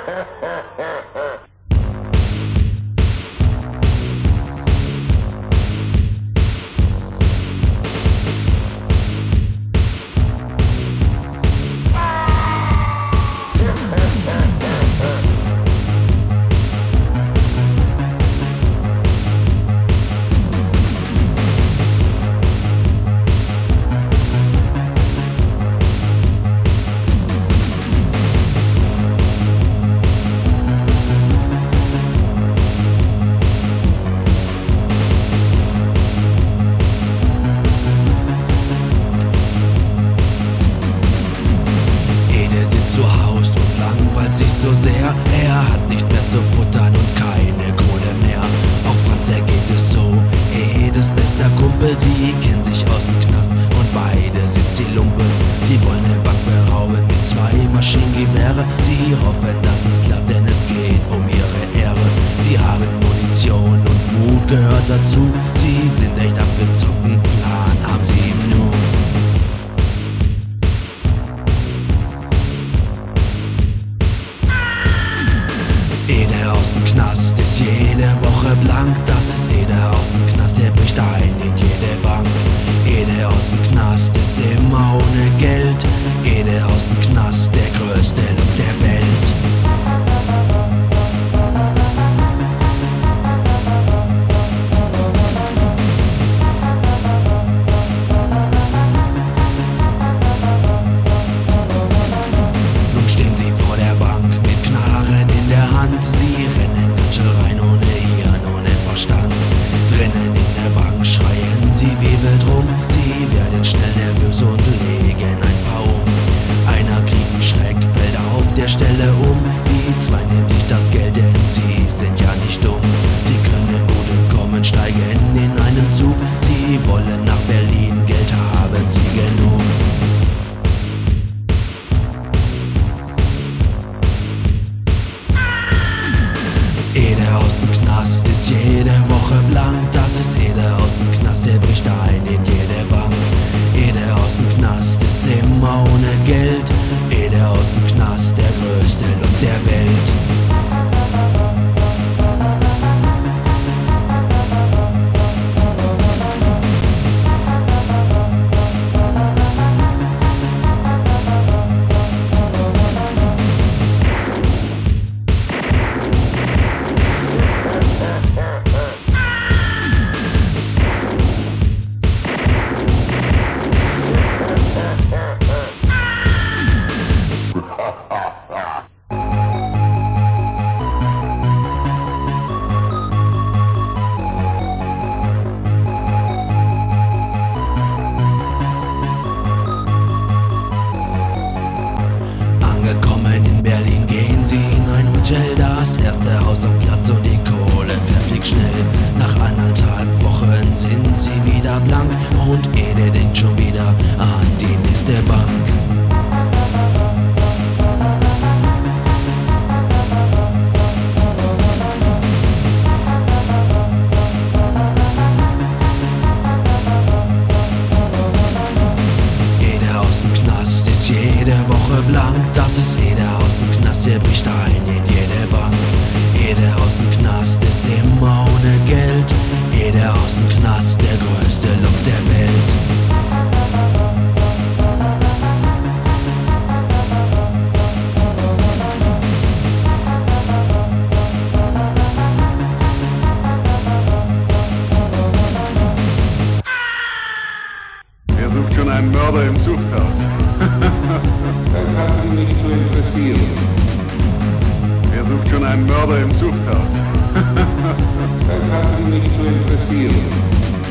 Sich so sehr, er hat nichts mehr zu futtern und keine Kohle mehr. Auch Franz, er geht es so, Edes bester Kumpel, sie kennen sich aus dem Knast und beide sind sie Lumpen. Sie wollen eine Bank berauben mit 2 Maschinengewehre. Sie hoffen, dass es klappt, denn es geht um ihre Ehre. Sie haben Munition und Mut gehört dazu. Sie sind echt abgezockt, einen Plan haben sie nun. Ede aus dem Knast ist jede Woche blank, das ist Ede aus dem Knast, er bricht ein in jede Bank. Ede aus dem Knast ist immer ohne Geld, Ede aus dem Knast, der größte Look der Welt. Nun stehen sie vor der Bank mit Knarren in der Hand. Sie rennen ganz schön rein, ohne Hirn, ohne Verstand. Drinnen in der Bank schreien sie wie wild rum. Sie werden schnell nervös und legen ein paar um. Einer kriegt einen Schreck, fällt auf der Stelle um. Die 2 nehmen sich das Geld, denn sie sind ja nicht dumm. Sie können gut entkommen, steigen in einen Zug. Sie wollen nach Berlin, Geld haben sie genug. Ede aus dem Knast ist jede Woche blank, das ist Ede aus dem Knast, er bricht ein in jede Bank. Ede aus dem Knast ist immer ohne Geld, Ede aus dem Knast, der größte Look der Welt. Angekommen in Berlin gehen sie in ein Hotel, das erste Haus am Platz und die Kohle verfliegt schnell. Nach 1,5 Wochen sind sie wieder blank und Ede denkt schon wieder an die nächste Bank. Ede aus dem Knast ist jede Woche blank, das ist Ede aus dem Knast, er bricht ein in jede Bank. Ede aus dem Knast ist immer ohne Geld, Ede aus dem Knast, der größte Look der Welt. Er sucht schon einen Mörder im Zuchthaus. Das hat Sie nicht zu interessieren. Er sucht schon einen Mörder im Zuchthaus. Das hat Sie nicht zu interessieren.